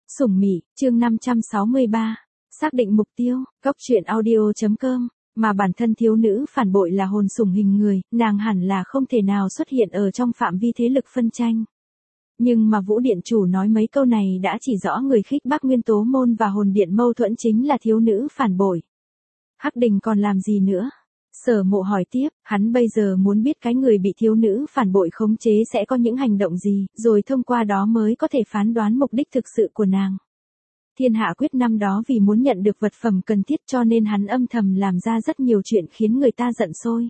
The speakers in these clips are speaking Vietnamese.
Sủng Mị, chương 563. Xác định mục tiêu, Cốc truyện audio.com. Mà bản thân thiếu nữ phản bội là hồn sủng hình người, nàng hẳn là không thể nào xuất hiện ở trong phạm vi thế lực phân tranh. Nhưng mà Vũ Điện Chủ nói mấy câu này đã chỉ rõ người khích bác Nguyên Tố Môn và hồn điện mâu thuẫn chính là thiếu nữ phản bội. Hắc Đình còn làm gì nữa? Sở Mộ hỏi tiếp, hắn bây giờ muốn biết cái người bị thiếu nữ phản bội khống chế sẽ có những hành động gì, rồi thông qua đó mới có thể phán đoán mục đích thực sự của nàng. Thiên Hạ Quyết năm đó vì muốn nhận được vật phẩm cần thiết cho nên hắn âm thầm làm ra rất nhiều chuyện khiến người ta giận sôi.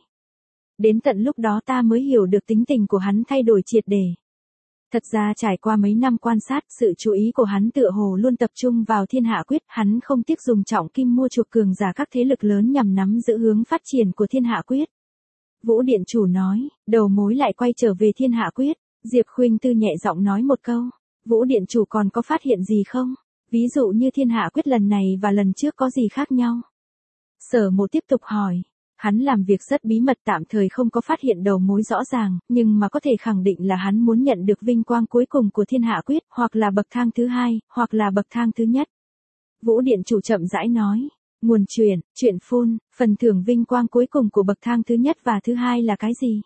Đến tận lúc đó ta mới hiểu được tính tình của hắn thay đổi triệt để. Thật ra trải qua mấy năm quan sát, sự chú ý của hắn tựa hồ luôn tập trung vào Thiên Hạ Quyết, hắn không tiếc dùng trọng kim mua chuộc cường giả các thế lực lớn nhằm nắm giữ hướng phát triển của Thiên Hạ Quyết. Vũ Điện Chủ nói, đầu mối lại quay trở về Thiên Hạ Quyết. Diệp Khuynh Tư nhẹ giọng nói một câu, Vũ Điện Chủ còn có phát hiện gì không? Ví dụ như Thiên Hạ Quyết lần này và lần trước có gì khác nhau? Sở Mộ tiếp tục hỏi. Hắn làm việc rất bí mật, tạm thời không có phát hiện đầu mối rõ ràng, nhưng mà có thể khẳng định là hắn muốn nhận được vinh quang cuối cùng của Thiên Hạ Quyết, hoặc là bậc thang thứ hai, hoặc là bậc thang thứ nhất. Vũ Điện Chủ chậm rãi nói, nguồn chuyện phun, phần thưởng vinh quang cuối cùng của bậc thang thứ nhất và thứ hai là cái gì?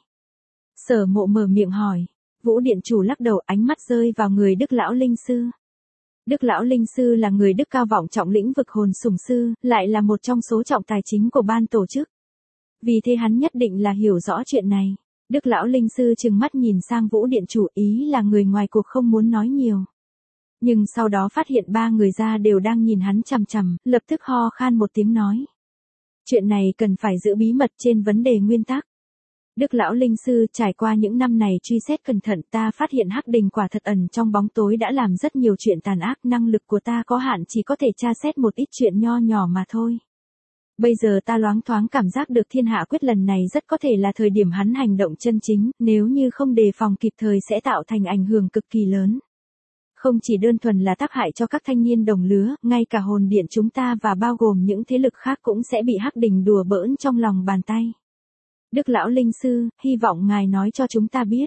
Sở Mộ mở miệng hỏi. Vũ Điện Chủ lắc đầu, ánh mắt rơi vào người Đức Lão Linh Sư. Đức Lão Linh Sư là người đức cao vọng trọng lĩnh vực hồn sủng sư, lại là một trong số trọng tài chính của ban tổ chức. Vì thế hắn nhất định là hiểu rõ chuyện này. Đức Lão Linh Sư trừng mắt nhìn sang Vũ Điện Chủ, ý là người ngoài cuộc không muốn nói nhiều. Nhưng sau đó phát hiện ba người ra đều đang nhìn hắn chằm chằm, lập tức ho khan một tiếng nói. Chuyện này cần phải giữ bí mật trên vấn đề nguyên tắc. Đức Lão Linh Sư, trải qua những năm này truy xét cẩn thận, ta phát hiện Hắc Đình quả thật ẩn trong bóng tối đã làm rất nhiều chuyện tàn ác, năng lực của ta có hạn, chỉ có thể tra xét một ít chuyện nho nhỏ mà thôi. Bây giờ ta loáng thoáng cảm giác được Thiên Hạ Quyết lần này rất có thể là thời điểm hắn hành động chân chính, nếu như không đề phòng kịp thời sẽ tạo thành ảnh hưởng cực kỳ lớn. Không chỉ đơn thuần là tác hại cho các thanh niên đồng lứa, ngay cả hồn điện chúng ta và bao gồm những thế lực khác cũng sẽ bị Hắc Đình đùa bỡn trong lòng bàn tay. Đức Lão Linh Sư, hy vọng ngài nói cho chúng ta biết.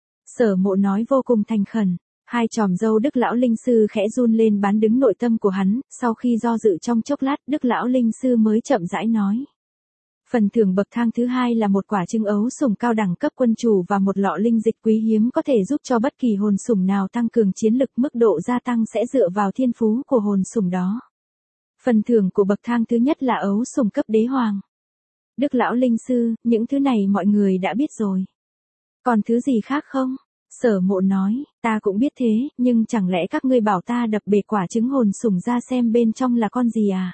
Sở Mộ nói vô cùng thành khẩn. Hai chòm râu Đức Lão Linh Sư khẽ run lên bán đứng nội tâm của hắn, sau khi do dự trong chốc lát, Đức Lão Linh Sư mới chậm rãi nói. Phần thưởng bậc thang thứ hai là một quả trứng ấu sủng cao đẳng cấp quân chủ và một lọ linh dịch quý hiếm có thể giúp cho bất kỳ hồn sủng nào tăng cường chiến lực, mức độ gia tăng sẽ dựa vào thiên phú của hồn sủng đó. Phần thưởng của bậc thang thứ nhất là ấu sủng cấp đế hoàng. Đức Lão Linh Sư, những thứ này mọi người đã biết rồi. Còn thứ gì khác không? Sở Mộ nói, ta cũng biết thế, nhưng chẳng lẽ các ngươi bảo ta đập bể quả trứng hồn sủng ra xem bên trong là con gì à?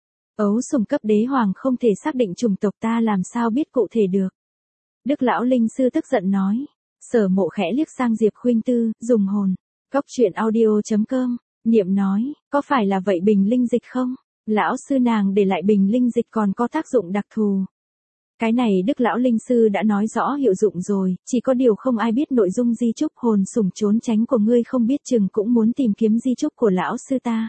Ấu sủng cấp đế hoàng không thể xác định chủng tộc, ta làm sao biết cụ thể được? Đức Lão Linh Sư tức giận nói. Sở Mộ khẽ liếc sang Diệp Khuynh Tư, dùng hồn. Cốc truyện audio.com. Niệm nói, có phải là vậy bình linh dịch không? Lão sư nàng để lại bình linh dịch còn có tác dụng đặc thù. Cái này Đức Lão Linh Sư đã nói rõ hiệu dụng rồi, chỉ có điều không ai biết nội dung di chúc hồn sủng trốn tránh của ngươi, không biết chừng cũng muốn tìm kiếm di chúc của lão sư ta.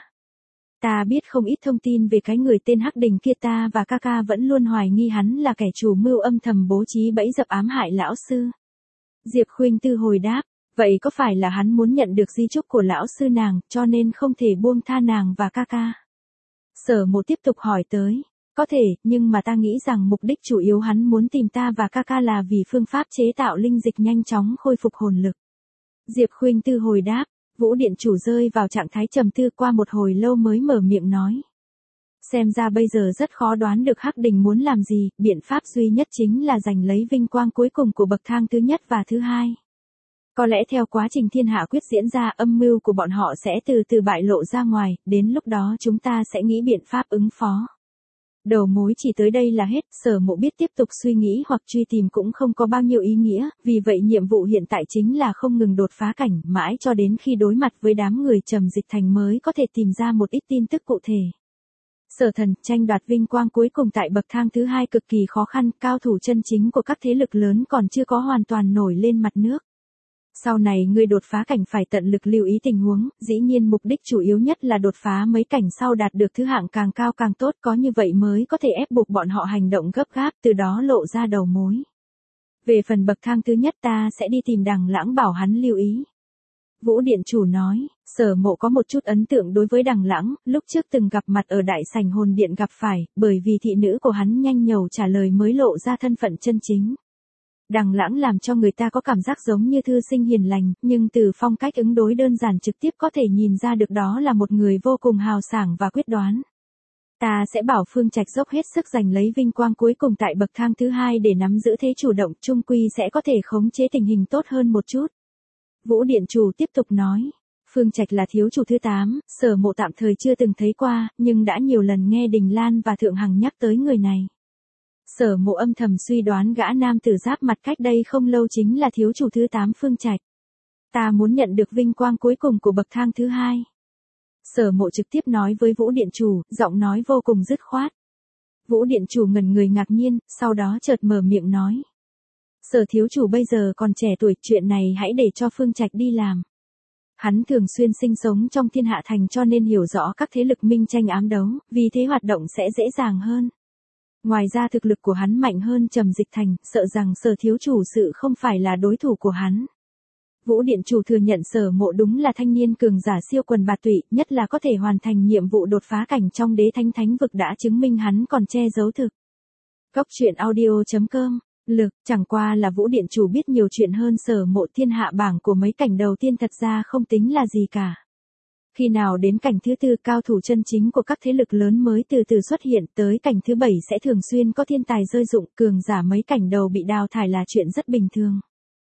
Ta biết không ít thông tin về cái người tên Hắc Đình kia, ta và ca ca vẫn luôn hoài nghi hắn là kẻ chủ mưu âm thầm bố trí bẫy dập ám hại lão sư. Diệp Khuynh Tư hồi đáp, vậy có phải là hắn muốn nhận được di chúc của lão sư nàng, cho nên không thể buông tha nàng và ca ca? Sở Mộ tiếp tục hỏi tới. Có thể, nhưng mà ta nghĩ rằng mục đích chủ yếu hắn muốn tìm ta và ca ca là vì phương pháp chế tạo linh dịch nhanh chóng khôi phục hồn lực. Diệp Khuynh Tư hồi đáp, Vũ Điện Chủ rơi vào trạng thái trầm tư, qua một hồi lâu mới mở miệng nói. Xem ra bây giờ rất khó đoán được Hắc Đình muốn làm gì, biện pháp duy nhất chính là giành lấy vinh quang cuối cùng của bậc thang thứ nhất và thứ hai. Có lẽ theo quá trình Thiên Hạ Quyết diễn ra, âm mưu của bọn họ sẽ từ từ bại lộ ra ngoài, đến lúc đó chúng ta sẽ nghĩ biện pháp ứng phó. Đầu mối chỉ tới đây là hết, Sở Mộ biết tiếp tục suy nghĩ hoặc truy tìm cũng không có bao nhiêu ý nghĩa, vì vậy nhiệm vụ hiện tại chính là không ngừng đột phá cảnh, mãi cho đến khi đối mặt với đám người Trầm Dịch Thành mới có thể tìm ra một ít tin tức cụ thể. Sở Thần, tranh đoạt vinh quang cuối cùng tại bậc thang thứ hai cực kỳ khó khăn, cao thủ chân chính của các thế lực lớn còn chưa có hoàn toàn nổi lên mặt nước. Sau này ngươi đột phá cảnh phải tận lực lưu ý tình huống, dĩ nhiên mục đích chủ yếu nhất là đột phá mấy cảnh sau đạt được thứ hạng càng cao càng tốt, có như vậy mới có thể ép buộc bọn họ hành động gấp gáp, từ đó lộ ra đầu mối. Về phần bậc thang thứ nhất ta sẽ đi tìm Đằng Lãng bảo hắn lưu ý. Vũ Điện Chủ nói, Sở Mộ có một chút ấn tượng đối với Đằng Lãng, lúc trước từng gặp mặt ở đại sảnh hồn điện gặp phải, bởi vì thị nữ của hắn nhanh nhẩu trả lời mới lộ ra thân phận chân chính. Đằng Lãng làm cho người ta có cảm giác giống như thư sinh hiền lành, nhưng từ phong cách ứng đối đơn giản trực tiếp có thể nhìn ra được đó là một người vô cùng hào sảng và quyết đoán. Ta sẽ bảo Phương Trạch dốc hết sức giành lấy vinh quang cuối cùng tại bậc thang thứ hai để nắm giữ thế chủ động, chung quy sẽ có thể khống chế tình hình tốt hơn một chút. Vũ Điện Chủ tiếp tục nói, Phương Trạch là thiếu chủ thứ 8, Sở Mộ tạm thời chưa từng thấy qua, nhưng đã nhiều lần nghe Đình Lan và Thượng Hằng nhắc tới người này. Sở Mộ âm thầm suy đoán gã nam tử giáp mặt cách đây không lâu chính là thiếu chủ thứ 8 Phương Trạch. Ta muốn nhận được vinh quang cuối cùng của bậc thang thứ 2. Sở Mộ trực tiếp nói với Vũ Điện Chủ, giọng nói vô cùng dứt khoát. Vũ Điện Chủ ngẩn người ngạc nhiên, sau đó chợt mở miệng nói. Sở thiếu chủ bây giờ còn trẻ tuổi, chuyện này hãy để cho Phương Trạch đi làm. Hắn thường xuyên sinh sống trong Thiên Hạ Thành cho nên hiểu rõ các thế lực minh tranh ám đấu, vì thế hoạt động sẽ dễ dàng hơn. Ngoài ra thực lực của hắn mạnh hơn Trầm Dịch Thành, sợ rằng Sở thiếu chủ sự không phải là đối thủ của hắn. Vũ Điện Chủ thừa nhận Sở Mộ đúng là thanh niên cường giả siêu quần bạt tụy, nhất là có thể hoàn thành nhiệm vụ đột phá cảnh trong Đế Thánh Thánh vực đã chứng minh hắn còn che giấu thực. Góc truyện audio.com Lực, chẳng qua là Vũ Điện Chủ biết nhiều chuyện hơn Sở Mộ, thiên hạ bảng của mấy cảnh đầu tiên thật ra không tính là gì cả. Khi nào đến cảnh thứ 4 cao thủ chân chính của các thế lực lớn mới từ từ xuất hiện, tới cảnh thứ 7 sẽ thường xuyên có thiên tài rơi rụng, cường giả mấy cảnh đầu bị đào thải là chuyện rất bình thường.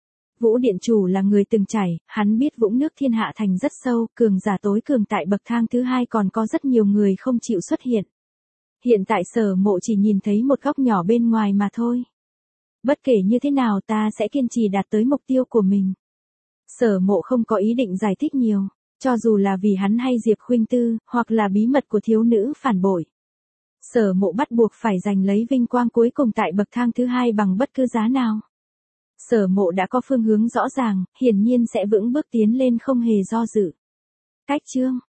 Vũ Điện Chủ là người từng trải, hắn biết vũng nước Thiên Hạ Thành rất sâu, cường giả tối cường tại bậc thang thứ 2 còn có rất nhiều người không chịu xuất hiện. Hiện tại Sở Mộ chỉ nhìn thấy một góc nhỏ bên ngoài mà thôi. Bất kể như thế nào ta sẽ kiên trì đạt tới mục tiêu của mình. Sở Mộ không có ý định giải thích nhiều, cho dù là vì hắn hay Diệp Khuynh Tư, hoặc là bí mật của thiếu nữ phản bội. Sở Mộ bắt buộc phải giành lấy vinh quang cuối cùng tại bậc thang thứ 2 bằng bất cứ giá nào. Sở Mộ đã có phương hướng rõ ràng, hiển nhiên sẽ vững bước tiến lên không hề do dự. Cách chương